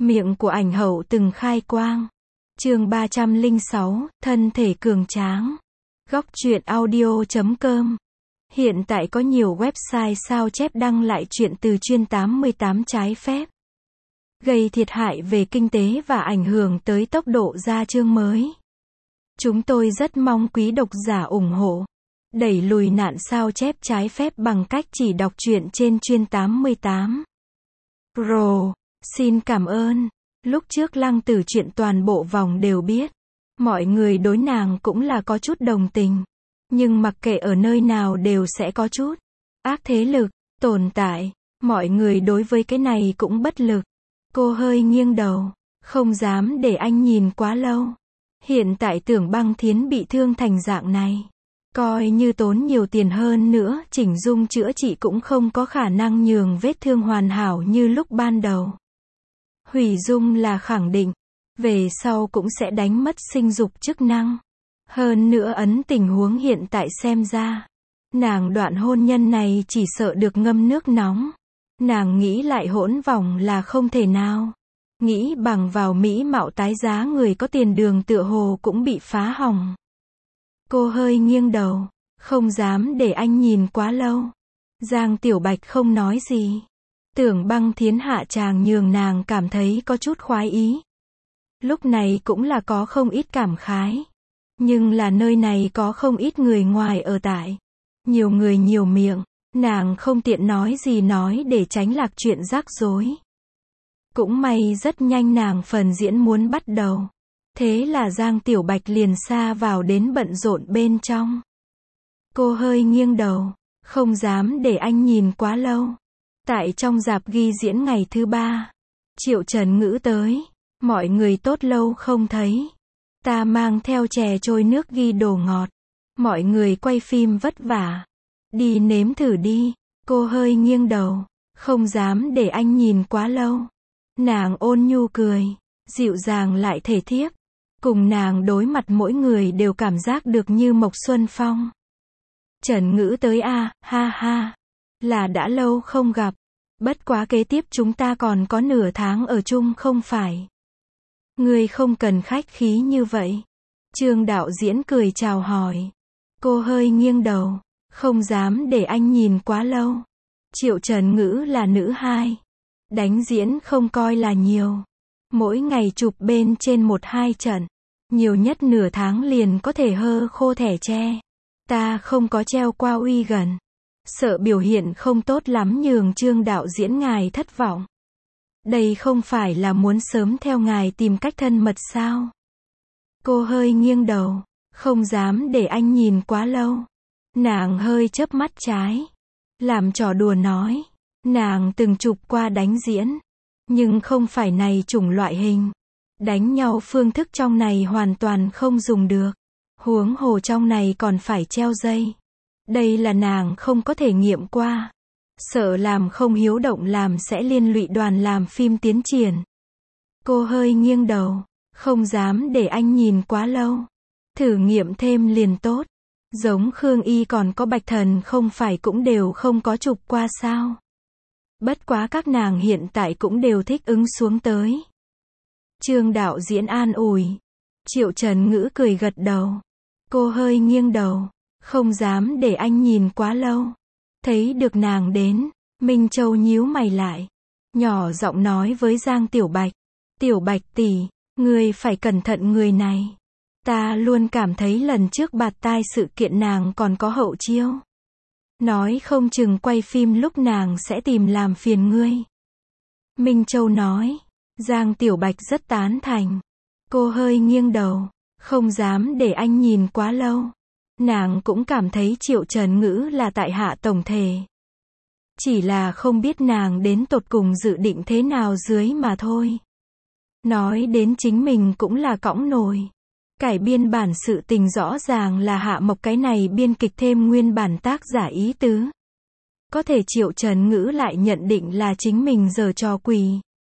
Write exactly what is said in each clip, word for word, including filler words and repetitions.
Miệng của ảnh hậu từng khai quang. Chương ba trăm lẻ sáu, thân thể cường tráng. Góc truyện audio chấm com. Hiện tại có nhiều website sao chép đăng lại chuyện từ chuyên tám mươi tám trái phép, gây thiệt hại về kinh tế và ảnh hưởng tới tốc độ ra chương mới. Chúng tôi rất mong quý độc giả ủng hộ, đẩy lùi nạn sao chép trái phép bằng cách chỉ đọc truyện trên chuyên tám mươi tám. Pro, xin cảm ơn. Lúc trước Lăng Tử Truyện toàn bộ vòng đều biết, mọi người đối nàng cũng là có chút đồng tình. Nhưng mặc kệ ở nơi nào đều sẽ có chút ác thế lực tồn tại, mọi người đối với cái này cũng bất lực. Cô hơi nghiêng đầu, không dám để anh nhìn quá lâu. Hiện tại Tưởng Băng Thiến bị thương thành dạng này, coi như tốn nhiều tiền hơn nữa, chỉnh dung chữa trị cũng không có khả năng nhường vết thương hoàn hảo như lúc ban đầu. Hủy dung là khẳng định, về sau cũng sẽ đánh mất sinh dục chức năng. Hơn nữa ấn tình huống hiện tại xem ra, nàng đoạn hôn nhân này chỉ sợ được ngâm nước nóng. Nàng nghĩ lại hỗn vòng là không thể nào. Nghĩ bằng vào mỹ mạo tái giá người có tiền đường tựa hồ cũng bị phá hỏng. Cô hơi nghiêng đầu, không dám để anh nhìn quá lâu. Giang Tiểu Bạch không nói gì. Tưởng Băng Thiến hạ tràng nhường nàng cảm thấy có chút khoái ý. Lúc này cũng là có không ít cảm khái. Nhưng là nơi này có không ít người ngoài ở tại. Nhiều người nhiều miệng, nàng không tiện nói gì nói để tránh lạc chuyện rắc rối. Cũng may rất nhanh nàng phần diễn muốn bắt đầu. Thế là Giang Tiểu Bạch liền sa vào đến bận rộn bên trong. Cô hơi nghiêng đầu, không dám để anh nhìn quá lâu. Tại trong rạp ghi diễn ngày thứ ba, Triệu Trần Ngữ tới. Mọi người tốt lâu không thấy. Ta mang theo chè trôi nước ghi đồ ngọt. Mọi người quay phim vất vả. Đi nếm thử đi. Cô hơi nghiêng đầu, không dám để anh nhìn quá lâu. Nàng ôn nhu cười, dịu dàng lại thể thiếp. Cùng nàng đối mặt mỗi người đều cảm giác được như Mộc Xuân Phong. Trần Ngữ tới a, ha ha. Là đã lâu không gặp. Bất quá kế tiếp chúng ta còn có nửa tháng ở chung không phải? Ngươi không cần khách khí như vậy. Trương đạo diễn cười chào hỏi. Cô hơi nghiêng đầu, không dám để anh nhìn quá lâu. Triệu Trần Ngữ là nữ hai. Đánh diễn không coi là nhiều. Mỗi ngày chụp bên trên một hai trận. Nhiều nhất nửa tháng liền có thể hơ khô thẻ tre. Ta không có treo qua uy gần. Sợ biểu hiện không tốt lắm nhường Trương đạo diễn ngài thất vọng. Đây không phải là muốn sớm theo ngài tìm cách thân mật sao? Cô hơi nghiêng đầu, không dám để anh nhìn quá lâu. Nàng hơi chớp mắt trái, làm trò đùa nói. Nàng từng chụp qua đánh diễn, nhưng không phải này chủng loại hình. Đánh nhau phương thức trong này hoàn toàn không dùng được. Huống hồ trong này còn phải treo dây. Đây là nàng không có thể nghiệm qua. Sợ làm không hiếu động làm sẽ liên lụy đoàn làm phim tiến triển. Cô hơi nghiêng đầu, không dám để anh nhìn quá lâu. Thử nghiệm thêm liền tốt. Giống Khương Y còn có Bạch Thần không phải cũng đều không có chụp qua sao? Bất quá các nàng hiện tại cũng đều thích ứng xuống tới. Trương đạo diễn an ủi. Triệu Trần Ngữ cười gật đầu. Cô hơi nghiêng đầu, không dám để anh nhìn quá lâu. Thấy được nàng đến, Minh Châu nhíu mày lại, nhỏ giọng nói với Giang Tiểu Bạch. Tiểu Bạch tỷ, ngươi phải cẩn thận người này. Ta luôn cảm thấy lần trước bạt tai sự kiện nàng còn có hậu chiêu. Nói không chừng quay phim lúc nàng sẽ tìm làm phiền ngươi. Minh Châu nói. Giang Tiểu Bạch rất tán thành. Cô hơi nghiêng đầu, không dám để anh nhìn quá lâu. Nàng cũng cảm thấy Triệu Trần Ngữ là tại hạ tổng thể. Chỉ là không biết nàng đến tột cùng dự định thế nào dưới mà thôi. Nói đến chính mình cũng là cõng nổi. Cải biên bản sự tình rõ ràng là Hạ Mộc cái này biên kịch thêm nguyên bản tác giả ý tứ. Có thể Triệu Trần Ngữ lại nhận định là chính mình giở trò quỷ.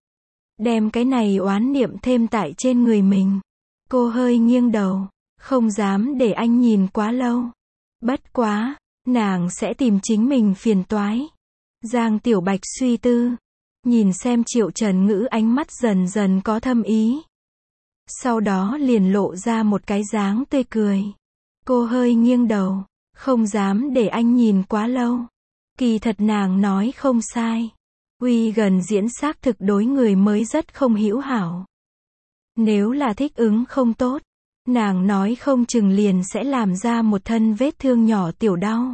Đem cái này oán niệm thêm tại trên người mình. Cô hơi nghiêng đầu, không dám để anh nhìn quá lâu. Bất quá, nàng sẽ tìm chính mình phiền toái. Giang Tiểu Bạch suy tư. Nhìn xem Triệu Trần Ngữ ánh mắt dần dần có thâm ý. Sau đó liền lộ ra một cái dáng tươi cười. Cô hơi nghiêng đầu. Không dám để anh nhìn quá lâu. Kỳ thật nàng nói không sai. Uy gần diễn xác thực đối người mới rất không hữu hảo. Nếu là thích ứng không tốt, nàng nói không chừng liền sẽ làm ra một thân vết thương nhỏ tiểu đau.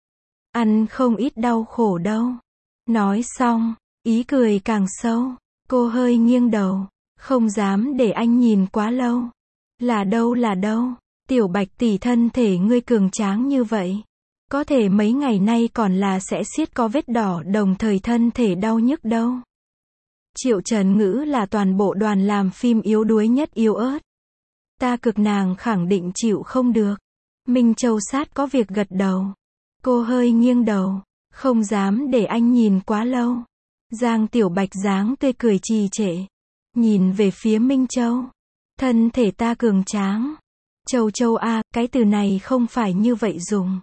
Ăn không ít đau khổ đâu. Nói xong, ý cười càng sâu. Cô hơi nghiêng đầu. Không dám để anh nhìn quá lâu. Là đâu là đâu. Tiểu Bạch tỷ thân thể ngươi cường tráng như vậy. Có thể mấy ngày nay còn là sẽ siết có vết đỏ đồng thời thân thể đau nhức đâu. Triệu Trần Ngữ là toàn bộ đoàn làm phim yếu đuối nhất yếu ớt. Ta cực nàng khẳng định chịu không được. Minh Châu sát có việc gật đầu. Cô hơi nghiêng đầu. Không dám để anh nhìn quá lâu. Giang Tiểu Bạch dáng tươi cười trì trệ. Nhìn về phía Minh Châu. Thân thể ta cường tráng. Châu Châu a, cái từ này không phải như vậy dùng.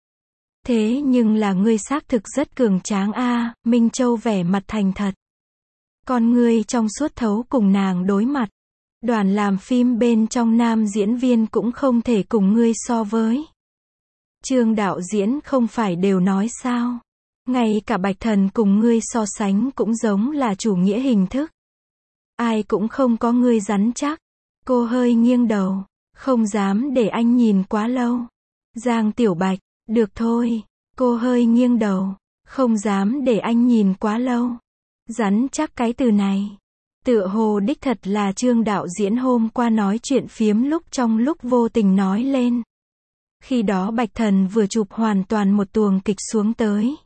Thế nhưng là ngươi xác thực rất cường tráng a, Minh Châu vẻ mặt thành thật. Con ngươi trong suốt thấu cùng nàng đối mặt. Đoàn làm phim bên trong nam diễn viên cũng không thể cùng ngươi so với. Trương đạo diễn không phải đều nói sao. Ngay cả Bạch Thần cùng ngươi so sánh cũng giống là chủ nghĩa hình thức. Ai cũng không có ngươi rắn chắc. Cô hơi nghiêng đầu. Không dám để anh nhìn quá lâu. Giang Tiểu Bạch, được thôi. Cô hơi nghiêng đầu. Không dám để anh nhìn quá lâu. Rắn chắc cái từ này. Tựa hồ đích thật là Trương đạo diễn hôm qua nói chuyện phiếm lúc trong lúc vô tình nói lên. Khi đó Bạch Thần vừa chụp hoàn toàn một tuồng kịch xuống tới.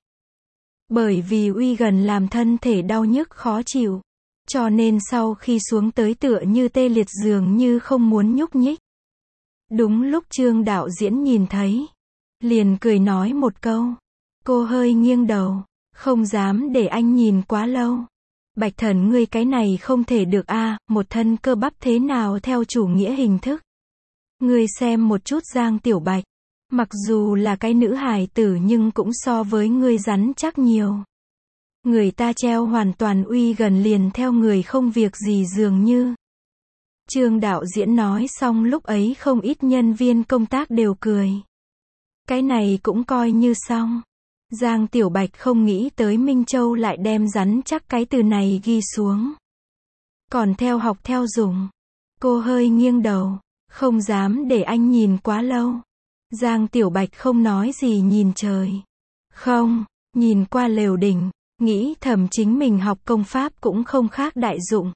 Bởi vì Uy gần làm thân thể đau nhức khó chịu. Cho nên sau khi xuống tới tựa như tê liệt dường như không muốn nhúc nhích. Đúng lúc Trương đạo diễn nhìn thấy. Liền cười nói một câu. Cô hơi nghiêng đầu. Không dám để anh nhìn quá lâu. Bạch Thần ngươi cái này không thể được a, một thân cơ bắp thế nào theo chủ nghĩa hình thức. Ngươi xem một chút Giang Tiểu Bạch. Mặc dù là cái nữ hài tử nhưng cũng so với ngươi rắn chắc nhiều. Người ta treo hoàn toàn Uy gần liền theo người không việc gì dường như. Trương đạo diễn nói xong lúc ấy không ít nhân viên công tác đều cười. Cái này cũng coi như xong. Giang Tiểu Bạch không nghĩ tới Minh Châu lại đem rắn chắc cái từ này ghi xuống. Còn theo học theo dùng. Cô hơi nghiêng đầu. Không dám để anh nhìn quá lâu. Giang Tiểu Bạch không nói gì nhìn trời. Không, nhìn qua lều đỉnh. Nghĩ thầm chính mình học công pháp cũng không khác đại dụng.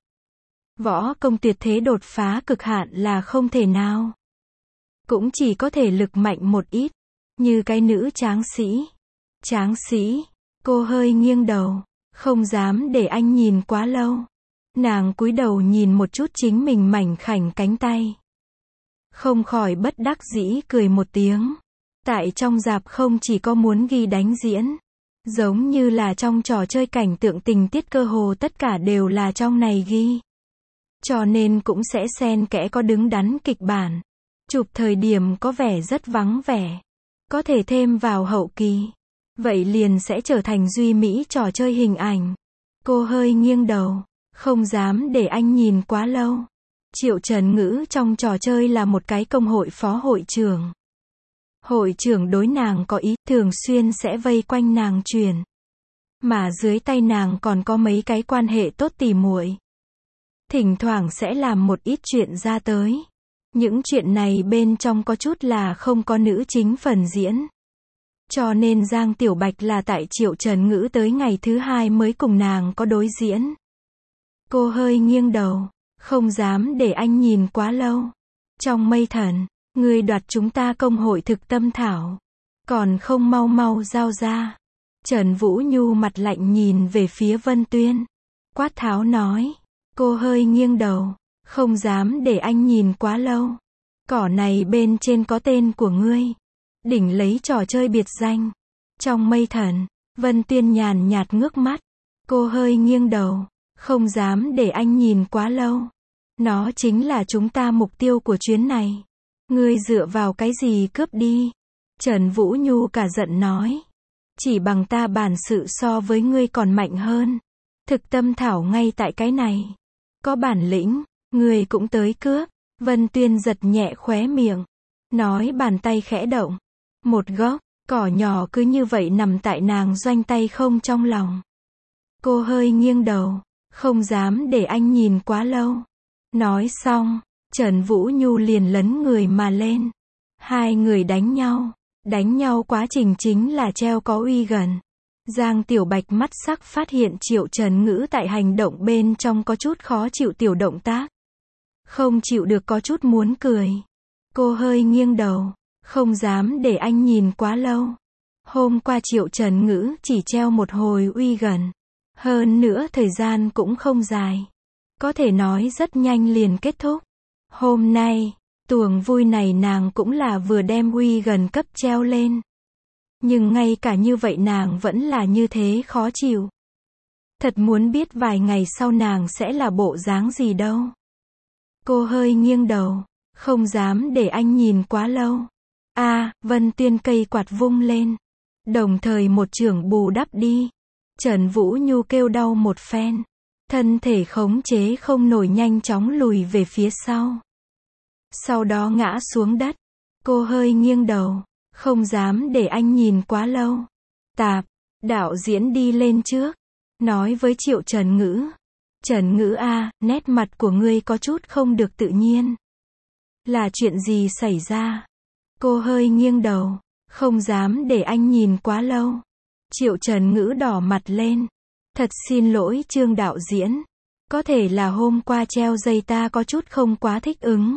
Võ công tuyệt thế đột phá cực hạn là không thể nào. Cũng chỉ có thể lực mạnh một ít. Như cái nữ tráng sĩ. Tráng sĩ. Cô hơi nghiêng đầu. Không dám để anh nhìn quá lâu. Nàng cúi đầu nhìn một chút chính mình mảnh khảnh cánh tay. Không khỏi bất đắc dĩ cười một tiếng. Tại trong rạp không chỉ có muốn ghi đánh diễn. Giống như là trong trò chơi cảnh tượng tình tiết cơ hồ tất cả đều là trong này ghi. Cho nên cũng sẽ xen kẽ có đứng đắn kịch bản. Chụp thời điểm có vẻ rất vắng vẻ. Có thể thêm vào hậu kỳ. Vậy liền sẽ trở thành duy mỹ trò chơi hình ảnh. Cô hơi nghiêng đầu. Không dám để anh nhìn quá lâu. Triệu Trần Ngữ trong trò chơi là một cái công hội phó hội trưởng. Hội trưởng đối nàng có ý, thường xuyên sẽ vây quanh nàng truyền. Mà dưới tay nàng còn có mấy cái quan hệ tốt tỉ muội. Thỉnh thoảng sẽ làm một ít chuyện ra tới. Những chuyện này bên trong có chút là không có nữ chính phần diễn. Cho nên Giang Tiểu Bạch là tại Triệu Trần Ngữ tới ngày thứ hai mới cùng nàng có đối diễn. Cô hơi nghiêng đầu. Không dám để anh nhìn quá lâu. Trong mây thần, ngươi đoạt chúng ta công hội thực tâm thảo. Còn không mau mau giao ra. Trần Vũ Nhu mặt lạnh nhìn về phía Vân Tuyên. Quát tháo nói. Cô hơi nghiêng đầu. Không dám để anh nhìn quá lâu. Cỏ này bên trên có tên của ngươi. Đỉnh lấy trò chơi biệt danh. Trong mây thần, Vân Tuyên nhàn nhạt ngước mắt. Cô hơi nghiêng đầu. Không dám để anh nhìn quá lâu. Nó chính là chúng ta mục tiêu của chuyến này. Ngươi dựa vào cái gì cướp đi? Trần Vũ Nhu cả giận nói. Chỉ bằng ta bản sự so với ngươi còn mạnh hơn. Thực tâm thảo ngay tại cái này. Có bản lĩnh, người cũng tới cướp. Vân Tuyên giật nhẹ khóe miệng. Nói bàn tay khẽ động. Một gốc, cỏ nhỏ cứ như vậy nằm tại nàng doanh tay không trong lòng. Cô hơi nghiêng đầu. Không dám để anh nhìn quá lâu. Nói xong, Trần Vũ Nhu liền lấn người mà lên. Hai người đánh nhau. Đánh nhau quá trình chính là treo có uy gần. Giang Tiểu Bạch mắt sắc phát hiện Triệu Trần Ngữ tại hành động bên trong có chút khó chịu tiểu động tác. Không chịu được có chút muốn cười. Cô hơi nghiêng đầu. Không dám để anh nhìn quá lâu. Hôm qua Triệu Trần Ngữ chỉ treo một hồi uy gần. Hơn nữa thời gian cũng không dài. Có thể nói rất nhanh liền kết thúc. Hôm nay, tuồng vui này nàng cũng là vừa đem uy gần cấp treo lên. Nhưng ngay cả như vậy nàng vẫn là như thế khó chịu. Thật muốn biết vài ngày sau nàng sẽ là bộ dáng gì đâu. Cô hơi nghiêng đầu. Không dám để anh nhìn quá lâu. A, à, Vân Tuyên cây quạt vung lên. Đồng thời một chưởng bù đắp đi. Trần Vũ Nhu kêu đau một phen. Thân thể khống chế không nổi nhanh chóng lùi về phía sau. Sau đó ngã xuống đất. Cô hơi nghiêng đầu. Không dám để anh nhìn quá lâu. Tạp, đạo diễn đi lên trước. Nói với Triệu Trần Ngữ. Trần Ngữ a, à, nét mặt của ngươi có chút không được tự nhiên. Là chuyện gì xảy ra? Cô hơi nghiêng đầu. Không dám để anh nhìn quá lâu. Triệu Trần Ngữ đỏ mặt lên. Thật xin lỗi Trương đạo diễn. Có thể là hôm qua treo dây ta có chút không quá thích ứng.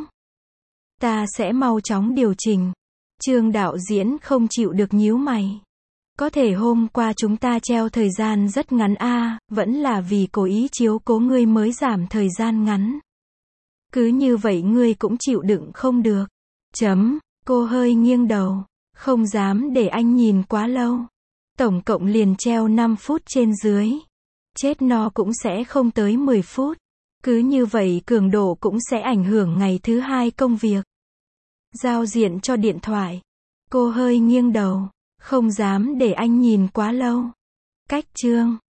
Ta sẽ mau chóng điều chỉnh. Trương đạo diễn không chịu được nhíu mày. Có thể hôm qua chúng ta treo thời gian rất ngắn a, à, vẫn là vì cố ý chiếu cố ngươi mới giảm thời gian ngắn. Cứ như vậy ngươi cũng chịu đựng không được. Chấm, cô hơi nghiêng đầu. Không dám để anh nhìn quá lâu. Tổng cộng liền treo năm phút trên dưới. Chết no cũng sẽ không tới mười phút. Cứ như vậy cường độ cũng sẽ ảnh hưởng ngày thứ hai công việc. Giao diện cho điện thoại. Cô hơi nghiêng đầu. Không dám để anh nhìn quá lâu. Cách chương.